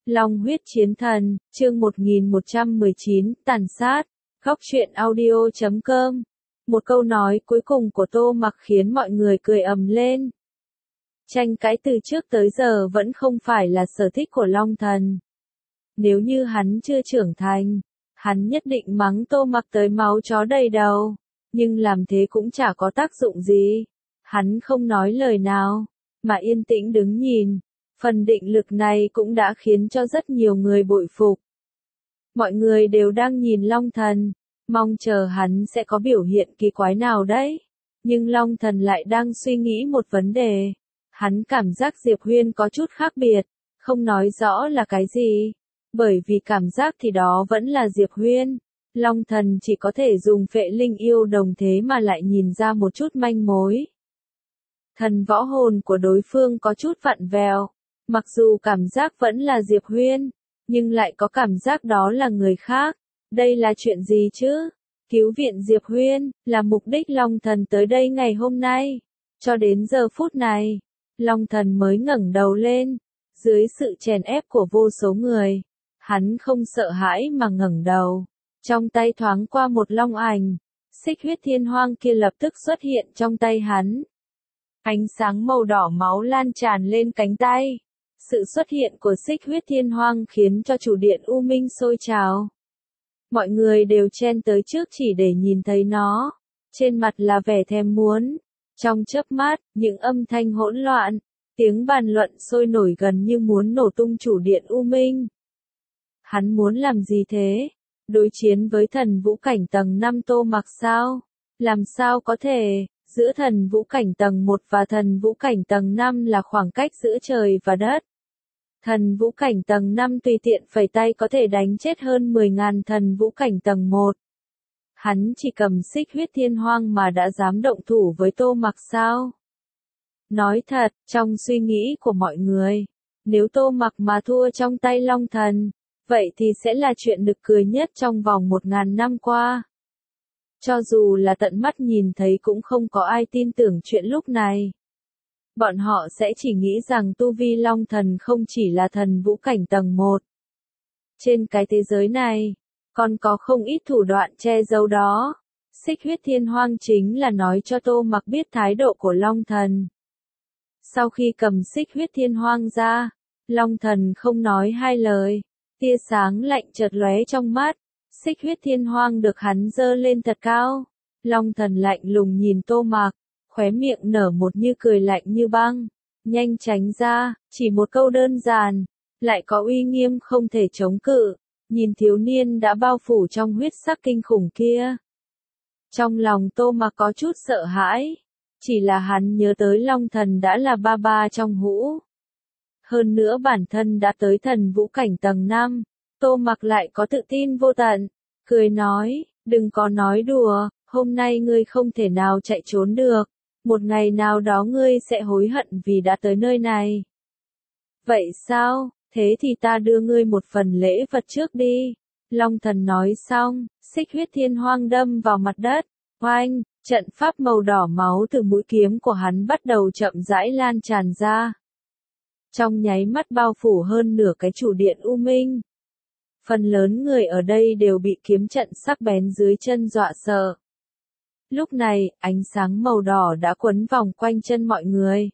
Long huyết chiến thần, chương 1119, tàn sát. Góc truyện audio.com. Một câu nói cuối cùng của Tô Mặc khiến mọi người cười ầm lên. Tranh cãi từ trước tới giờ vẫn không phải là sở thích của Long Thần. Nếu như hắn chưa trưởng thành, hắn nhất định mắng Tô Mặc tới máu chó đầy đầu. Nhưng làm thế cũng chả có tác dụng gì. Hắn không nói lời nào, mà yên tĩnh đứng nhìn. Phần định lực này cũng đã khiến cho rất nhiều người bội phục. Mọi người đều đang nhìn Long Thần, mong chờ hắn sẽ có biểu hiện kỳ quái nào đấy. Nhưng Long Thần lại đang suy nghĩ một vấn đề. Hắn cảm giác Diệp Huyên có chút khác biệt, không nói rõ là cái gì. Bởi vì cảm giác thì đó vẫn là Diệp Huyên. Long Thần chỉ có thể dùng phệ linh yêu đồng thế mà lại nhìn ra một chút manh mối. Thần võ hồn của đối phương có chút vặn vẹo. Mặc dù cảm giác vẫn là Diệp Huyên, nhưng lại có cảm giác đó là người khác. Đây là chuyện gì chứ? Cứu viện Diệp Huyên, là mục đích Long Thần tới đây ngày hôm nay. Cho đến giờ phút này, Long Thần mới ngẩng đầu lên. Dưới sự chèn ép của vô số người, hắn không sợ hãi mà ngẩng đầu. Trong tay thoáng qua một long ảnh, xích huyết thiên hoang kia lập tức xuất hiện trong tay hắn. Ánh sáng màu đỏ máu lan tràn lên cánh tay. Sự xuất hiện của xích huyết thiên hoang khiến cho chủ điện U Minh sôi trào. Mọi người đều chen tới trước chỉ để nhìn thấy nó. Trên mặt là vẻ thèm muốn. Trong chớp mắt, những âm thanh hỗn loạn, tiếng bàn luận sôi nổi gần như muốn nổ tung chủ điện U Minh. Hắn muốn làm gì thế? Đối chiến với thần vũ cảnh tầng 5 Tô Mặc sao? Làm sao có thể? Giữa thần vũ cảnh tầng 1 và thần vũ cảnh tầng 5 là khoảng cách giữa trời và đất. Thần vũ cảnh tầng 5 tùy tiện phẩy tay có thể đánh chết hơn 10.000 thần vũ cảnh tầng 1. Hắn chỉ cầm xích huyết thiên hoang mà đã dám động thủ với Tô Mặc sao? Nói thật, trong suy nghĩ của mọi người, nếu Tô Mặc mà thua trong tay Long Thần, vậy thì sẽ là chuyện nực cười nhất trong vòng 1.000 năm qua. Cho dù là tận mắt nhìn thấy cũng không có ai tin tưởng chuyện lúc này. Bọn họ sẽ chỉ nghĩ rằng tu vi Long Thần không chỉ là thần vũ cảnh tầng 1. Trên cái thế giới này, còn có không ít thủ đoạn che giấu đó. Xích huyết thiên hoang chính là nói cho Tô Mặc biết thái độ của Long Thần. Sau khi cầm xích huyết thiên hoang ra, Long Thần không nói hai lời. Tia sáng lạnh chợt lóe trong mắt. Xích huyết thiên hoang được hắn giơ lên thật cao. Long Thần lạnh lùng nhìn Tô Mặc, khóe miệng nở một như cười lạnh như băng. Nhanh tránh ra, chỉ một câu đơn giản, lại có uy nghiêm không thể chống cự. Nhìn thiếu niên đã bao phủ trong huyết sắc kinh khủng kia. Trong lòng Tô Mặc có chút sợ hãi. Chỉ là hắn nhớ tới Long Thần đã là ba trong hũ. Hơn nữa bản thân đã tới thần vũ cảnh tầng 5. Tô Mặc lại có tự tin vô tận. Cười nói, đừng có nói đùa, hôm nay ngươi không thể nào chạy trốn được. Một ngày nào đó ngươi sẽ hối hận vì đã tới nơi này. Vậy sao, thế thì ta đưa ngươi một phần lễ vật trước đi. Long Thần nói xong, xích huyết thiên hoang đâm vào mặt đất. Oanh, trận pháp màu đỏ máu từ mũi kiếm của hắn bắt đầu chậm rãi lan tràn ra. Trong nháy mắt bao phủ hơn nửa cái chủ điện U Minh. Phần lớn người ở đây đều bị kiếm trận sắc bén dưới chân dọa sợ. Lúc này, ánh sáng màu đỏ đã quấn vòng quanh chân mọi người.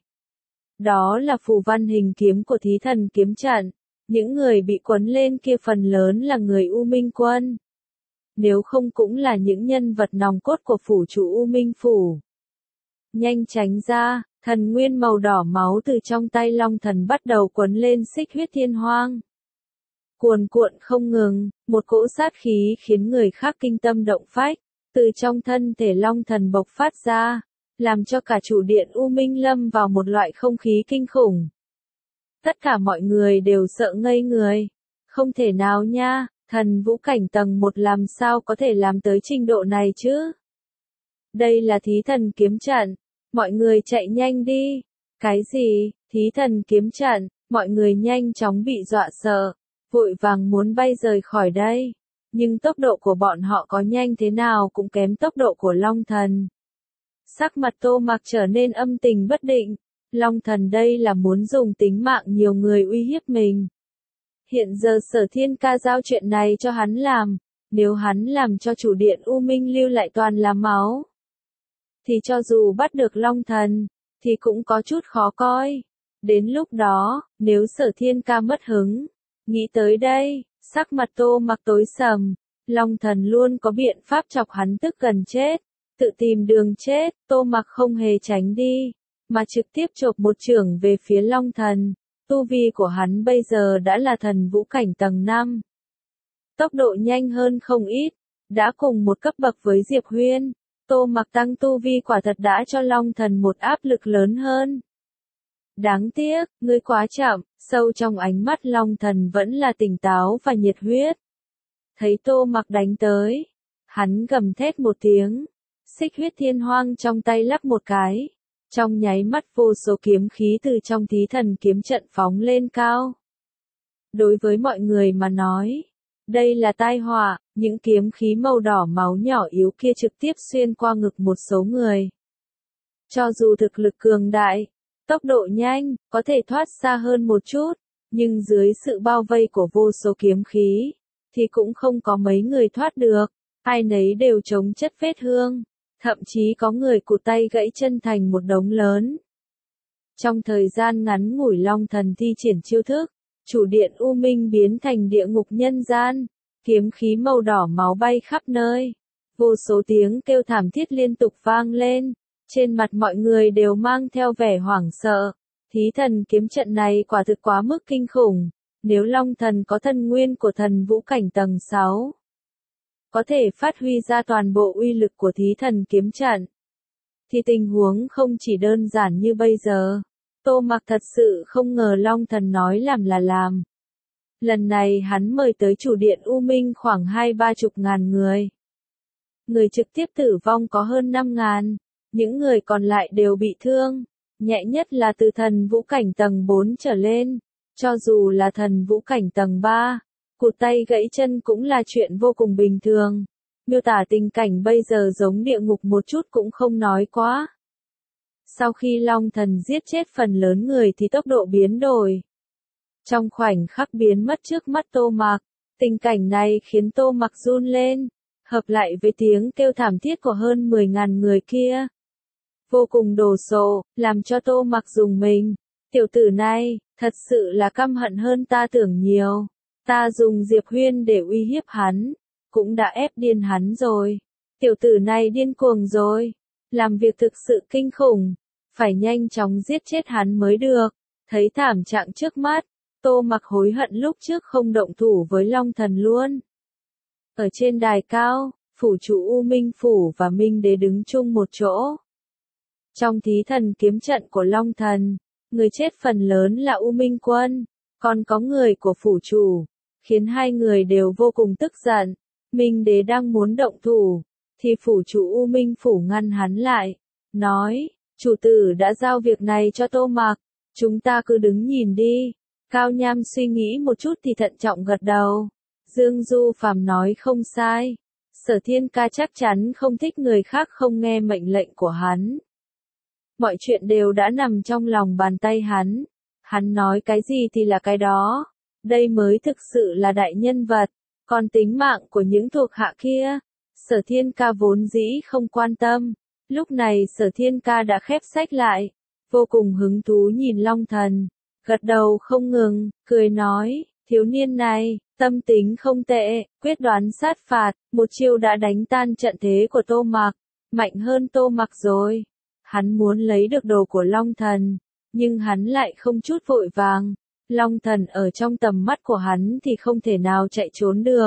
Đó là phù văn hình kiếm của thí thần kiếm trận. Những người bị quấn lên kia phần lớn là người U Minh quân. Nếu không cũng là những nhân vật nòng cốt của phủ chủ U Minh phủ. Nhanh tránh ra, thần nguyên màu đỏ máu từ trong tay Long Thần bắt đầu quấn lên xích huyết thiên hoang. Cuồn cuộn không ngừng, một cỗ sát khí khiến người khác kinh tâm động phách, từ trong thân thể Long Thần bộc phát ra, làm cho cả chủ điện U Minh lâm vào một loại không khí kinh khủng. Tất cả mọi người đều sợ ngây người. Không thể nào nha, thần vũ cảnh tầng 1 làm sao có thể làm tới trình độ này chứ? Đây là thí thần kiếm trận, mọi người chạy nhanh đi. Cái gì, thí thần kiếm trận, mọi người nhanh chóng bị dọa sợ. Vội vàng muốn bay rời khỏi đây. Nhưng tốc độ của bọn họ có nhanh thế nào cũng kém tốc độ của Long Thần. Sắc mặt Tô Mặc trở nên âm tình bất định. Long Thần đây là muốn dùng tính mạng nhiều người uy hiếp mình. Hiện giờ Sở Thiên Ca giao chuyện này cho hắn làm, nếu hắn làm cho chủ điện U Minh lưu lại toàn là máu, thì cho dù bắt được Long Thần, thì cũng có chút khó coi. Đến lúc đó, nếu Sở Thiên Ca mất hứng, nghĩ tới đây, sắc mặt Tô Mặc tối sầm, Long Thần luôn có biện pháp chọc hắn tức gần chết, tự tìm đường chết, Tô Mặc không hề tránh đi, mà trực tiếp chộp một chưởng về phía Long Thần. Tu vi của hắn bây giờ đã là thần vũ cảnh tầng 5. Tốc độ nhanh hơn không ít, đã cùng một cấp bậc với Diệp Huyên. Tô Mặc tăng tu vi quả thật đã cho Long Thần một áp lực lớn hơn. Đáng tiếc, ngươi quá chậm, sâu trong ánh mắt Long Thần vẫn là tỉnh táo và nhiệt huyết. Thấy Tô Mặc đánh tới, hắn gầm thét một tiếng, xích huyết thiên hoang trong tay lắc một cái. Trong nháy mắt vô số kiếm khí từ trong thí thần kiếm trận phóng lên cao. Đối với mọi người mà nói, đây là tai họa, những kiếm khí màu đỏ máu nhỏ yếu kia trực tiếp xuyên qua ngực một số người. Cho dù thực lực cường đại, tốc độ nhanh, có thể thoát xa hơn một chút, nhưng dưới sự bao vây của vô số kiếm khí, thì cũng không có mấy người thoát được, ai nấy đều chống chất vết thương. Thậm chí có người cụt tay gãy chân thành một đống lớn. Trong thời gian ngắn ngủi Long Thần thi triển chiêu thức, chủ điện U Minh biến thành địa ngục nhân gian, kiếm khí màu đỏ máu bay khắp nơi. Vô số tiếng kêu thảm thiết liên tục vang lên, trên mặt mọi người đều mang theo vẻ hoảng sợ. Thí thần kiếm trận này quả thực quá mức kinh khủng, nếu Long Thần có thân nguyên của thần vũ cảnh tầng 6. Có thể phát huy ra toàn bộ uy lực của thí thần kiếm trận, thì tình huống không chỉ đơn giản như bây giờ. Tô Mặc thật sự không ngờ Long Thần nói làm là làm. Lần này hắn mời tới chủ điện U Minh khoảng 20-30 ngàn người. Người trực tiếp tử vong có hơn 5 ngàn, những người còn lại đều bị thương, nhẹ nhất là từ thần vũ cảnh tầng 4 trở lên, cho dù là thần vũ cảnh tầng 3. Cụt tay gãy chân cũng là chuyện vô cùng bình thường. Miêu tả tình cảnh bây giờ giống địa ngục một chút cũng không nói quá. Sau khi Long Thần giết chết phần lớn người thì tốc độ biến đổi. Trong khoảnh khắc biến mất trước mắt Tô Mặc, tình cảnh này khiến Tô Mặc run lên, hợp lại với tiếng kêu thảm thiết của hơn 10.000 người kia. Vô cùng đồ sộ, làm cho Tô Mặc rùng mình. Tiểu tử này, thật sự là căm hận hơn ta tưởng nhiều. Ta dùng Diệp Huyên để uy hiếp hắn, cũng đã ép điên hắn rồi. Tiểu tử này điên cuồng rồi, làm việc thực sự kinh khủng, phải nhanh chóng giết chết hắn mới được. Thấy thảm trạng trước mắt, Tô Mặc hối hận lúc trước không động thủ với Long Thần luôn. Ở trên đài cao, phủ chủ U Minh Phủ và Minh Đế đứng chung một chỗ. Trong thí thần kiếm trận của Long Thần, người chết phần lớn là U Minh Quân, còn có người của phủ chủ, khiến hai người đều vô cùng tức giận. Minh Đế đang muốn động thủ, thì phủ chủ U Minh Phủ ngăn hắn lại, nói, chủ tử đã giao việc này cho Tô Mặc, chúng ta cứ đứng nhìn đi. Cao Nham suy nghĩ một chút thì thận trọng gật đầu. Dương Du Phàm nói không sai, Sở Thiên Ca chắc chắn không thích người khác không nghe mệnh lệnh của hắn. Mọi chuyện đều đã nằm trong lòng bàn tay hắn. Hắn nói cái gì thì là cái đó. Đây mới thực sự là đại nhân vật. Còn tính mạng của những thuộc hạ kia, Sở Thiên Ca vốn dĩ không quan tâm. Lúc này Sở Thiên Ca đã khép sách lại, vô cùng hứng thú nhìn Long Thần, gật đầu không ngừng, cười nói, thiếu niên này, tâm tính không tệ, quyết đoán sát phạt, một chiêu đã đánh tan trận thế của Tô Mặc, mạnh hơn Tô Mặc rồi. Hắn muốn lấy được đồ của Long Thần, nhưng hắn lại không chút vội vàng. Long Thần ở trong tầm mắt của hắn thì không thể nào chạy trốn được.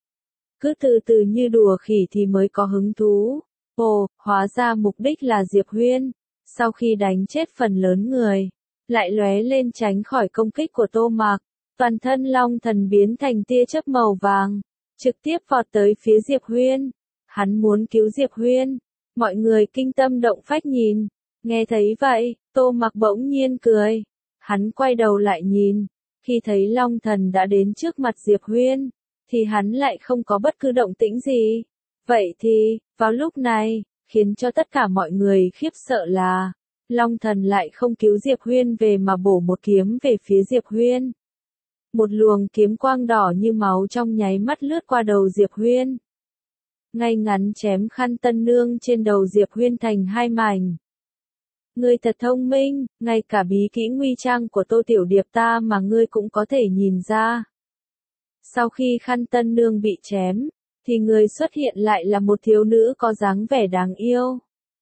Cứ từ từ như đùa khỉ thì mới có hứng thú. Ồ, hóa ra mục đích là Diệp Huyên. Sau khi đánh chết phần lớn người, lại lóe lên tránh khỏi công kích của Tô Mặc. Toàn thân Long Thần biến thành tia chớp màu vàng, trực tiếp vọt tới phía Diệp Huyên. Hắn muốn cứu Diệp Huyên. Mọi người kinh tâm động phách nhìn. Nghe thấy vậy, Tô Mặc bỗng nhiên cười. Hắn quay đầu lại nhìn. Khi thấy Long Thần đã đến trước mặt Diệp Huyên, thì hắn lại không có bất cứ động tĩnh gì. Vậy thì, vào lúc này, khiến cho tất cả mọi người khiếp sợ là, Long Thần lại không cứu Diệp Huyên về mà bổ một kiếm về phía Diệp Huyên. Một luồng kiếm quang đỏ như máu trong nháy mắt lướt qua đầu Diệp Huyên. Ngay ngắn chém khăn tân nương trên đầu Diệp Huyên thành hai mảnh. Ngươi thật thông minh, ngay cả bí kỹ nguy trang của Tô Tiểu Điệp ta mà ngươi cũng có thể nhìn ra. Sau khi khăn tân nương bị chém, thì người xuất hiện lại là một thiếu nữ có dáng vẻ đáng yêu.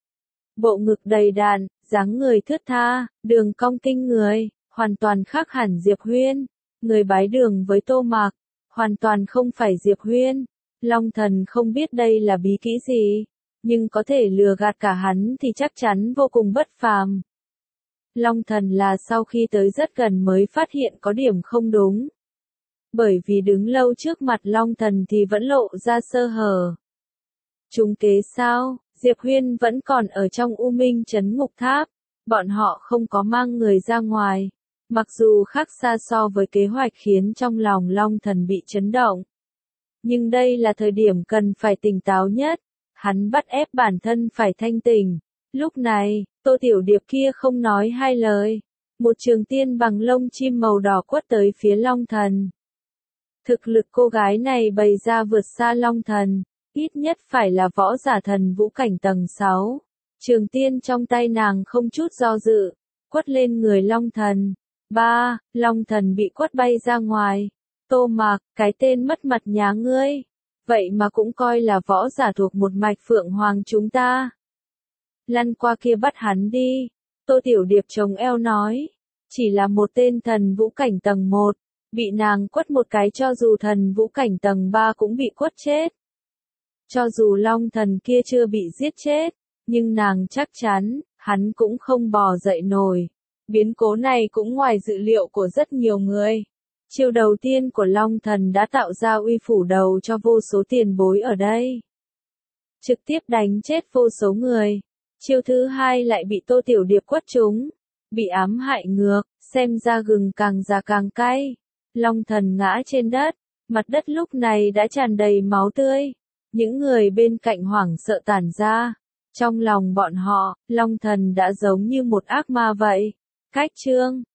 Bộ ngực đầy đặn, dáng người thướt tha, đường cong kinh người, hoàn toàn khác hẳn Diệp Huyên. Người bái đường với Tô Mạc, hoàn toàn không phải Diệp Huyên. Long Thần không biết đây là bí kỹ gì, nhưng có thể lừa gạt cả hắn thì chắc chắn vô cùng bất phàm. Long Thần là sau khi tới rất gần mới phát hiện có điểm không đúng. Bởi vì đứng lâu trước mặt Long Thần thì vẫn lộ ra sơ hở. Trúng kế sao, Diệp Huyên vẫn còn ở trong U Minh Trấn Ngục Tháp, bọn họ không có mang người ra ngoài. Mặc dù khác xa so với kế hoạch khiến trong lòng Long Thần bị chấn động. Nhưng đây là thời điểm cần phải tỉnh táo nhất, hắn bắt ép bản thân phải thanh tỉnh. Lúc này, Tô Tiểu Điệp kia không nói hai lời. Một trường tiên bằng lông chim màu đỏ quất tới phía Long Thần. Thực lực cô gái này bày ra vượt xa Long Thần, ít nhất phải là võ giả thần vũ cảnh tầng 6. Trường tiên trong tay nàng không chút do dự, quất lên người Long Thần. Long Thần bị quất bay ra ngoài. Tô Mạc, cái tên mất mặt nhà ngươi. Vậy mà cũng coi là võ giả thuộc một mạch Phượng Hoàng chúng ta. Lăn qua kia bắt hắn đi. Tô Tiểu Điệp chống eo nói. Chỉ là một tên thần vũ cảnh tầng 1. Bị nàng quất một cái cho dù thần vũ cảnh tầng 3 cũng bị quất chết. Cho dù Long Thần kia chưa bị giết chết, nhưng nàng chắc chắn, hắn cũng không bò dậy nổi. Biến cố này cũng ngoài dự liệu của rất nhiều người. Chiêu đầu tiên của Long Thần đã tạo ra uy phủ đầu cho vô số tiền bối ở đây. Trực tiếp đánh chết vô số người. Chiêu thứ hai lại bị Tô Tiểu Điệp quất trúng. Bị ám hại ngược, xem ra gừng càng già càng cay. Long Thần ngã trên đất, mặt đất lúc này đã tràn đầy máu tươi. Những người bên cạnh hoảng sợ tản ra. Trong lòng bọn họ, Long Thần đã giống như một ác ma vậy. Cách chương